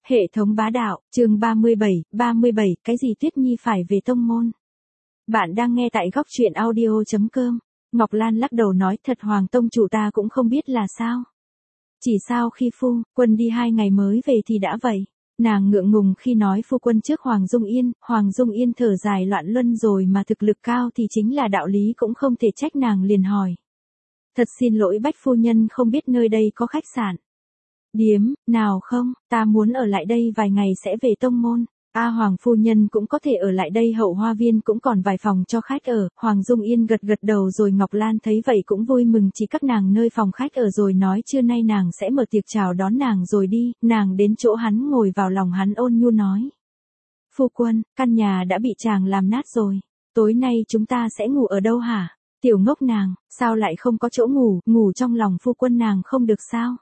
Hệ thống bá đạo, chương 37, cái gì Tuyết Nhi phải về tông môn. Bạn đang nghe tại góc truyện audio.com. Ngọc Lan lắc đầu nói thật Hoàng tông chủ ta cũng không biết là sao. Chỉ sao khi phu quân đi 2 ngày mới về thì đã vậy. Nàng ngượng ngùng khi nói phu quân trước Hoàng Dung Yên thở dài loạn luân rồi mà thực lực cao thì chính là đạo lý cũng không thể trách nàng liền hỏi. Thật xin lỗi Bách phu nhân không biết nơi đây có khách sạn. Điếm, nào không, ta muốn ở lại đây vài ngày sẽ về tông môn. Hoàng phu nhân cũng có thể ở lại đây Hậu Hoa Viên cũng còn vài phòng cho khách ở. Hoàng Dung Yên gật đầu rồi Ngọc Lan thấy vậy cũng vui mừng chỉ các nàng nơi phòng khách ở rồi nói trưa nay nàng sẽ mở tiệc chào đón nàng rồi đi. Nàng đến chỗ hắn ngồi vào lòng hắn ôn nhu nói. Phu quân, căn nhà đã bị chàng làm nát rồi. Tối nay chúng ta sẽ ngủ ở đâu hả? Tiểu ngốc nàng, sao lại không có chỗ ngủ trong lòng phu quân nàng không được sao?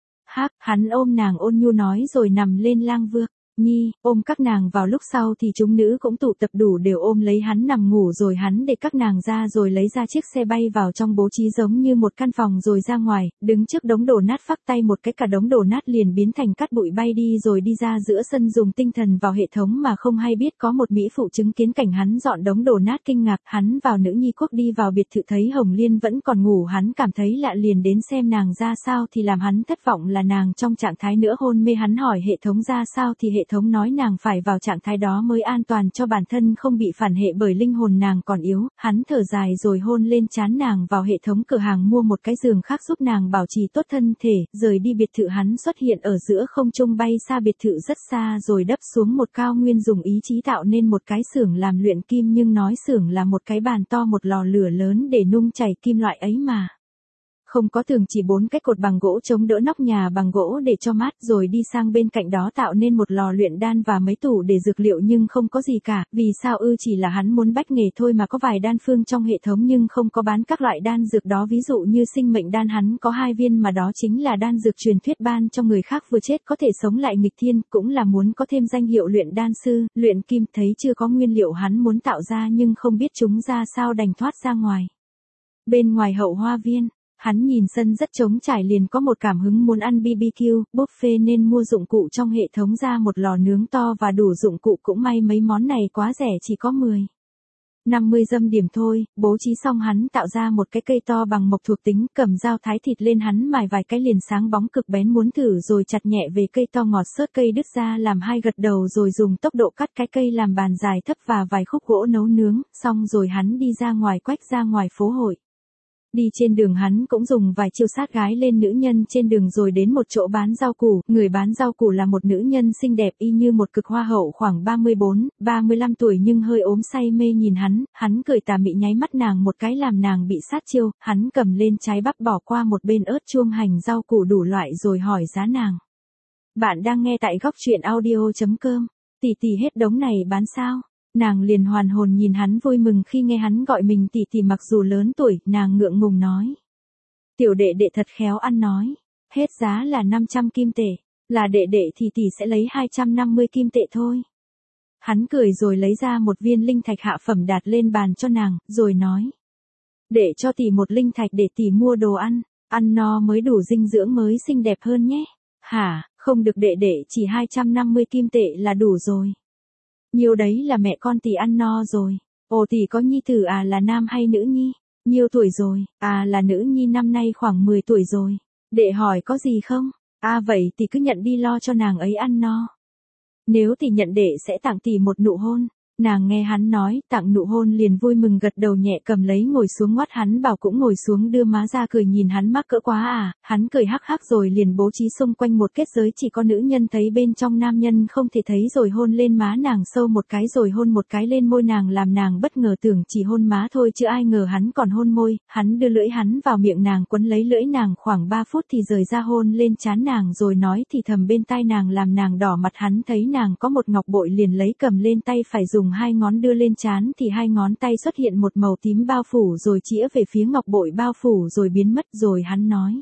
Hắn ôm nàng ôn nhu nói rồi nằm lên lang vược. Nhi, ôm các nàng vào lúc sau thì chúng nữ cũng tụ tập đủ đều ôm lấy hắn nằm ngủ rồi hắn để các nàng ra rồi lấy ra chiếc xe bay vào trong bố trí giống như một căn phòng rồi ra ngoài, đứng trước đống đổ nát phắc tay một cái cả đống đổ nát liền biến thành cát bụi bay đi rồi đi ra giữa sân dùng tinh thần vào hệ thống mà không hay biết có một mỹ phụ chứng kiến cảnh hắn dọn đống đổ nát kinh ngạc hắn vào nữ nhi quốc đi vào biệt thự thấy Hồng Liên vẫn còn ngủ hắn cảm thấy lạ liền đến xem nàng ra sao thì làm hắn thất vọng là nàng trong trạng thái nữa hôn mê hắn hỏi hệ thống ra sao thì hệ thống nói nàng phải vào trạng thái đó mới an toàn cho bản thân không bị phản hệ bởi linh hồn nàng còn yếu, hắn thở dài rồi hôn lên trán nàng vào hệ thống cửa hàng mua một cái giường khác giúp nàng bảo trì tốt thân thể, rời đi biệt thự hắn xuất hiện ở giữa không trung bay xa biệt thự rất xa rồi đấp xuống một cao nguyên dùng ý chí tạo nên một cái xưởng làm luyện kim nhưng nói xưởng là một cái bàn to một lò lửa lớn để nung chảy kim loại ấy mà. Không có tường chỉ 4 cái cột bằng gỗ chống đỡ nóc nhà bằng gỗ để cho mát rồi đi sang bên cạnh đó tạo nên một lò luyện đan và mấy tủ để dược liệu nhưng không có gì cả, vì sao chỉ là hắn muốn bách nghề thôi mà có vài đan phương trong hệ thống nhưng không có bán các loại đan dược đó ví dụ như sinh mệnh đan hắn có 2 viên mà đó chính là đan dược truyền thuyết ban cho người khác vừa chết có thể sống lại nghịch thiên cũng là muốn có thêm danh hiệu luyện đan sư, luyện kim thấy chưa có nguyên liệu hắn muốn tạo ra nhưng không biết chúng ra sao đành thoát ra ngoài. Bên ngoài Hậu Hoa Viên. Hắn nhìn sân rất trống trải liền có một cảm hứng muốn ăn BBQ, buffet nên mua dụng cụ trong hệ thống ra một lò nướng to và đủ dụng cụ cũng may mấy món này quá rẻ chỉ có 50 dâm điểm thôi, bố trí xong hắn tạo ra một cái cây to bằng mộc thuộc tính cầm dao thái thịt lên hắn mài vài cái liền sáng bóng cực bén muốn thử rồi chặt nhẹ về cây to ngọt sớt cây đứt ra làm 2 gật đầu rồi dùng tốc độ cắt cái cây làm bàn dài thấp và vài khúc gỗ nấu nướng, xong rồi hắn đi ra ngoài quách ra ngoài phố hội. Đi trên đường hắn cũng dùng vài chiêu sát gái lên nữ nhân trên đường rồi đến một chỗ bán rau củ, người bán rau củ là một nữ nhân xinh đẹp y như một cực hoa hậu khoảng 34-35 tuổi nhưng hơi ốm say mê nhìn hắn cười tà mị nháy mắt nàng một cái làm nàng bị sát chiêu, hắn cầm lên trái bắp bỏ qua một bên ớt chuông hành rau củ đủ loại rồi hỏi giá nàng. Bạn đang nghe tại góc truyện audio.com, tỷ hết đống này bán sao? Nàng liền hoàn hồn nhìn hắn vui mừng khi nghe hắn gọi mình tỷ mặc dù lớn tuổi, nàng ngượng ngùng nói. Tiểu đệ đệ thật khéo ăn nói, hết giá là 500 kim tệ, là đệ đệ thì tỷ sẽ lấy 250 kim tệ thôi. Hắn cười rồi lấy ra một viên linh thạch hạ phẩm đặt lên bàn cho nàng, rồi nói. Để cho tỷ một linh thạch để tỷ mua đồ ăn no mới đủ dinh dưỡng mới xinh đẹp hơn nhé. Hả, không được đệ đệ chỉ 250 kim tệ là đủ rồi. Nhiều đấy là mẹ con tỷ ăn no rồi. Ồ tỷ có nhi tử là nam hay nữ nhi? Nhiều tuổi rồi? Là nữ nhi năm nay khoảng 10 tuổi rồi. Đệ hỏi có gì không? Vậy tỷ cứ nhận đi lo cho nàng ấy ăn no. Nếu tỷ nhận đệ sẽ tặng tỷ một nụ hôn. Nàng nghe hắn nói tặng nụ hôn liền vui mừng gật đầu nhẹ cầm lấy ngồi xuống ngoắt hắn bảo cũng ngồi xuống đưa má ra cười nhìn hắn mắc cỡ quá hắn cười hắc hắc rồi liền bố trí xung quanh một kết giới chỉ có nữ nhân thấy bên trong nam nhân không thể thấy rồi hôn lên má nàng sâu một cái rồi hôn một cái lên môi nàng làm nàng bất ngờ tưởng chỉ hôn má thôi chứ ai ngờ hắn còn hôn môi, hắn đưa lưỡi hắn vào miệng nàng quấn lấy lưỡi nàng khoảng 3 phút thì rời ra hôn lên trán nàng rồi nói thì thầm bên tai nàng làm nàng đỏ mặt hắn thấy nàng có một ngọc bội liền lấy cầm lên tay phải dùng 2 ngón đưa lên trán thì 2 ngón tay xuất hiện một màu tím bao phủ rồi chĩa về phía ngọc bội bao phủ rồi biến mất rồi hắn nói.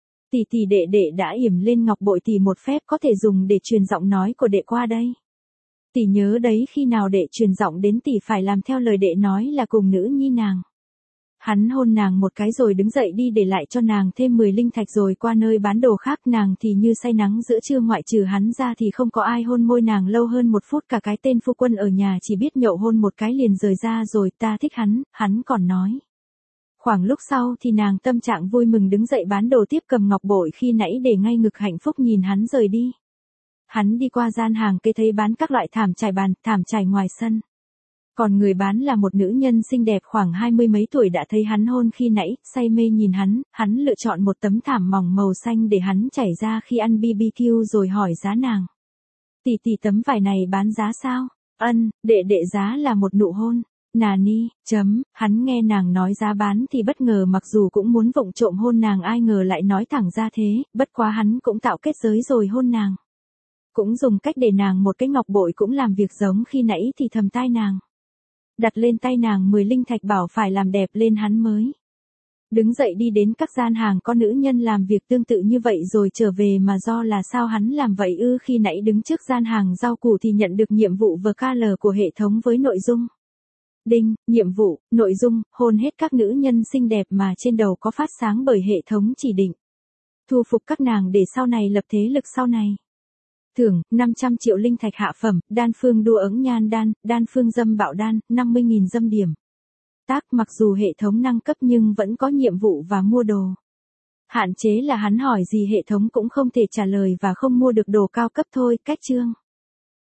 Tỷ đệ đệ đã yểm lên ngọc bội tỷ một phép có thể dùng để truyền giọng nói của đệ qua đây. Tỷ nhớ đấy khi nào đệ truyền giọng đến tỷ phải làm theo lời đệ nói là cùng nữ nhi nàng. Hắn hôn nàng một cái rồi đứng dậy đi để lại cho nàng thêm 10 linh thạch rồi qua nơi bán đồ khác. Nàng thì như say nắng giữa trưa, ngoại trừ hắn ra thì không có ai hôn môi nàng lâu hơn 1 phút. Cả cái tên phu quân ở nhà chỉ biết nhậu hôn một cái liền rời ra rồi. Ta thích hắn, hắn còn nói. Khoảng lúc sau thì nàng tâm trạng vui mừng đứng dậy bán đồ tiếp, cầm ngọc bội khi nãy để ngay ngực hạnh phúc nhìn hắn rời đi. Hắn đi qua gian hàng cây thấy bán các loại thảm trải bàn, thảm trải ngoài sân. Còn người bán là một nữ nhân xinh đẹp khoảng 20 mấy tuổi đã thấy hắn hôn khi nãy, say mê nhìn hắn lựa chọn một tấm thảm mỏng màu xanh để hắn trải ra khi ăn BBQ rồi hỏi giá nàng. Tỷ tấm vải này bán giá sao? Đệ giá là một nụ hôn. Nà ni, hắn nghe nàng nói giá bán thì bất ngờ, mặc dù cũng muốn vụng trộm hôn nàng, ai ngờ lại nói thẳng ra thế, bất quá hắn cũng tạo kết giới rồi hôn nàng. Cũng dùng cách để nàng một cái ngọc bội cũng làm việc giống khi nãy thì thầm tai nàng. Đặt lên tay nàng 10 linh thạch bảo phải làm đẹp lên hắn mới. Đứng dậy đi đến các gian hàng có nữ nhân làm việc tương tự như vậy rồi trở về, mà do là sao hắn làm vậy ư? Khi nãy đứng trước gian hàng rau củ thì nhận được nhiệm vụ VKL của hệ thống với nội dung. Đinh, nhiệm vụ, nội dung, hôn hết các nữ nhân xinh đẹp mà trên đầu có phát sáng bởi hệ thống chỉ định. Thu phục các nàng để sau này lập thế lực sau này. Thưởng, 500 triệu linh thạch hạ phẩm, đan phương đua ấn nhan đan, đan phương dâm bạo đan, 50.000 dâm điểm. Tác, mặc dù hệ thống nâng cấp nhưng vẫn có nhiệm vụ và mua đồ. Hạn chế là hắn hỏi gì hệ thống cũng không thể trả lời và không mua được đồ cao cấp thôi. Cách chương.